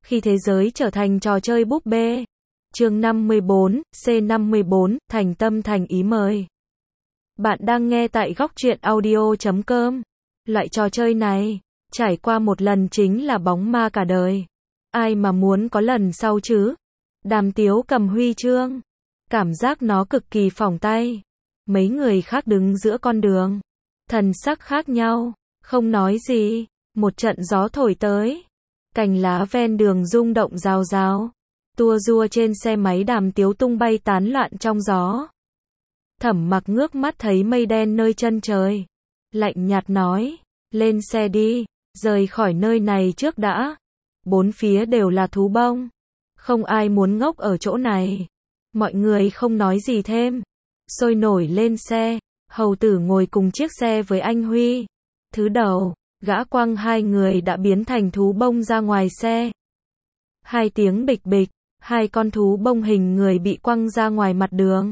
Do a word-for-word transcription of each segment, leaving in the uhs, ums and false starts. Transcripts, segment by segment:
khi thế giới trở thành trò chơi búp bê. Chương năm mươi bốn, C năm mươi bốn, thành tâm thành ý mời. Bạn đang nghe tại góc truyện audio chấm com. Loại trò chơi này, trải qua một lần chính là bóng ma cả đời. Ai mà muốn có lần sau chứ? Đàm Tiếu cầm huy chương. Cảm giác nó cực kỳ phỏng tay. Mấy người khác đứng giữa con đường. Thần sắc khác nhau, không nói gì. Một trận gió thổi tới. Cành lá ven đường rung động rào rào. Tua rua trên xe máy Đàm Tiếu tung bay tán loạn trong gió. Thẩm Mặc ngước mắt thấy mây đen nơi chân trời. Lạnh nhạt nói, lên xe đi, rời khỏi nơi này trước đã. Bốn phía đều là thú bông. Không ai muốn ngốc ở chỗ này. Mọi người không nói gì thêm. Sôi nổi lên xe. Hầu tử ngồi cùng chiếc xe với anh Huy. Thứ đầu, gã quăng hai người đã biến thành thú bông ra ngoài xe. Hai tiếng bịch bịch, hai con thú bông hình người bị quăng ra ngoài mặt đường.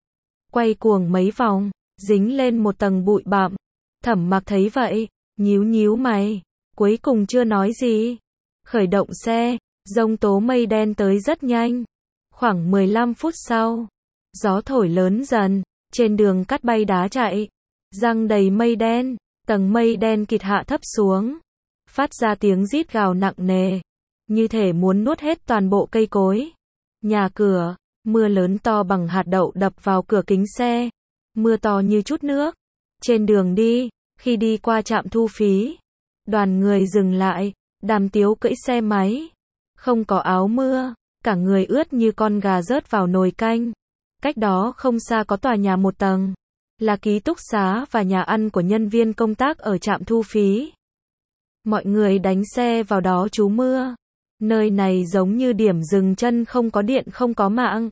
Quay cuồng mấy vòng, dính lên một tầng bụi bặm. Thẩm Mặc thấy vậy, nhíu nhíu mày, cuối cùng chưa nói gì. Khởi động xe, giông tố mây đen tới rất nhanh. Khoảng mười lăm phút sau, gió thổi lớn dần, trên đường cát bay đá chạy, giăng đầy mây đen, tầng mây đen kịt hạ thấp xuống, phát ra tiếng rít gào nặng nề, như thể muốn nuốt hết toàn bộ cây cối. Nhà cửa, mưa lớn to bằng hạt đậu đập vào cửa kính xe, mưa to như chút nước. Trên đường đi, khi đi qua trạm thu phí, đoàn người dừng lại, Đàm Tiếu cưỡi xe máy, không có áo mưa, cả người ướt như con gà rớt vào nồi canh. Cách đó không xa có tòa nhà một tầng, là ký túc xá và nhà ăn của nhân viên công tác ở trạm thu phí. Mọi người đánh xe vào đó trú mưa. Nơi này giống như điểm dừng chân, không có điện không có mạng.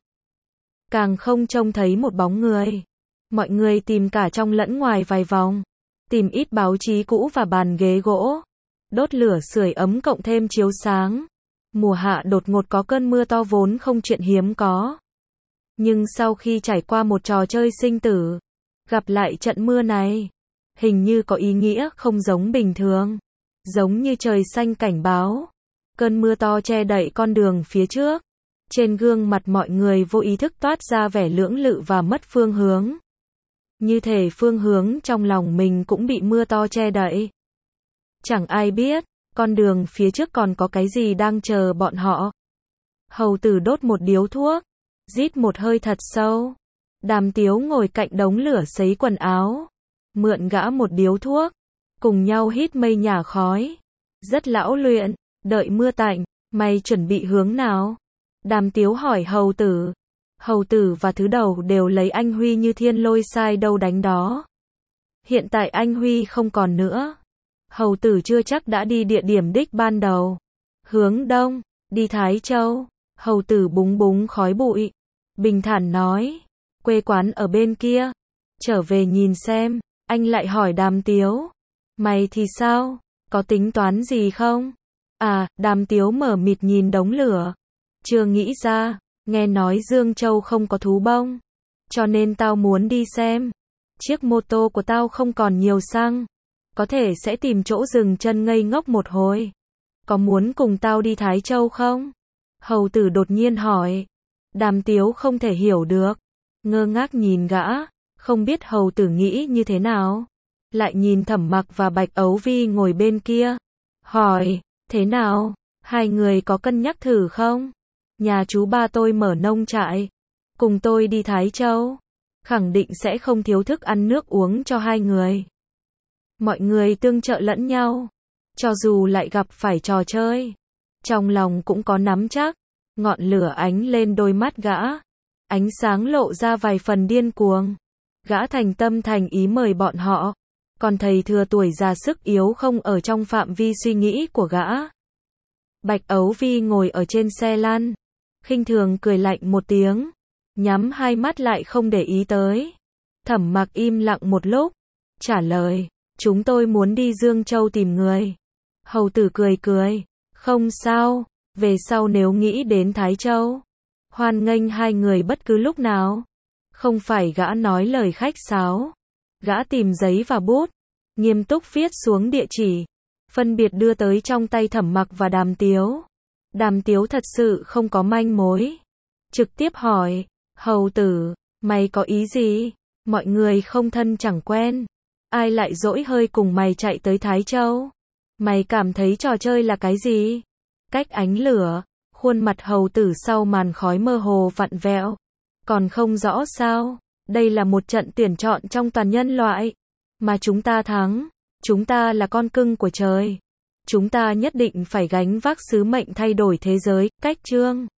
Càng không trông thấy một bóng người. Mọi người tìm cả trong lẫn ngoài vài vòng. Tìm ít báo chí cũ và bàn ghế gỗ. Đốt lửa sưởi ấm cộng thêm chiếu sáng. Mùa hạ đột ngột có cơn mưa to vốn không chuyện hiếm có. Nhưng sau khi trải qua một trò chơi sinh tử, gặp lại trận mưa này, hình như có ý nghĩa không giống bình thường. Giống như trời xanh cảnh báo. Cơn mưa to che đậy con đường phía trước. Trên gương mặt mọi người vô ý thức toát ra vẻ lưỡng lự và mất phương hướng. Như thể phương hướng trong lòng mình cũng bị mưa to che đậy. Chẳng ai biết, con đường phía trước còn có cái gì đang chờ bọn họ. Hầu tử đốt một điếu thuốc, rít một hơi thật sâu. Đàm Tiếu ngồi cạnh đống lửa sấy quần áo, mượn gã một điếu thuốc, cùng nhau hít mây nhả khói. Rất lão luyện. Đợi mưa tạnh, mày chuẩn bị hướng nào? Đàm Tiếu hỏi hầu tử. Hầu tử và thứ đầu đều lấy anh Huy như thiên lôi sai đâu đánh đó. Hiện tại anh Huy không còn nữa. Hầu tử chưa chắc đã đi địa điểm đích ban đầu. Hướng đông, đi Thái Châu. Hầu tử búng búng khói bụi. Bình thản nói. Quê quán ở bên kia. Trở về nhìn xem. Anh lại hỏi Đàm Tiếu. Mày thì sao? Có tính toán gì không? À, Đàm Tiếu mở mịt nhìn đống lửa. Chưa nghĩ ra, nghe nói Dương Châu không có thú bông. Cho nên tao muốn đi xem. Chiếc mô tô của tao không còn nhiều xăng. Có thể sẽ tìm chỗ dừng chân ngây ngốc một hồi. Có muốn cùng tao đi Thái Châu không? Hầu tử đột nhiên hỏi. Đàm Tiếu không thể hiểu được. Ngơ ngác nhìn gã, không biết hầu tử nghĩ như thế nào. Lại nhìn Thẩm Mặc và Bạch Ấu Vi ngồi bên kia. Hỏi. Thế nào? Hai người có cân nhắc thử không? Nhà chú ba tôi mở nông trại. Cùng tôi đi Thái Châu. Khẳng định sẽ không thiếu thức ăn nước uống cho hai người. Mọi người tương trợ lẫn nhau. Cho dù lại gặp phải trò chơi. Trong lòng cũng có nắm chắc. Ngọn lửa ánh lên đôi mắt gã. Ánh sáng lộ ra vài phần điên cuồng. Gã thành tâm thành ý mời bọn họ. Còn thầy thừa tuổi già sức yếu không ở trong phạm vi suy nghĩ của gã. Bạch Ấu Vi ngồi ở trên xe lăn, khinh thường cười lạnh một tiếng, nhắm hai mắt lại không để ý tới. Thẩm Mặc im lặng một lúc, trả lời, chúng tôi muốn đi Dương Châu tìm người. Hầu tử cười cười, không sao, về sau nếu nghĩ đến Thái Châu, hoan nghênh hai người bất cứ lúc nào. Không phải gã nói lời khách sáo. Gã tìm giấy và bút, nghiêm túc viết xuống địa chỉ, phân biệt đưa tới trong tay Thẩm Mặc và Đàm Tiếu. Đàm Tiếu thật sự không có manh mối. Trực tiếp hỏi, hầu tử, mày có ý gì? Mọi người không thân chẳng quen. Ai lại dỗi hơi cùng mày chạy tới Thái Châu? Mày cảm thấy trò chơi là cái gì? Cách ánh lửa, khuôn mặt hầu tử sau màn khói mơ hồ vặn vẹo. Còn không rõ sao? Đây là một trận tuyển chọn trong toàn nhân loại. Mà chúng ta thắng. Chúng ta là con cưng của trời. Chúng ta nhất định phải gánh vác sứ mệnh thay đổi thế giới. Cách chương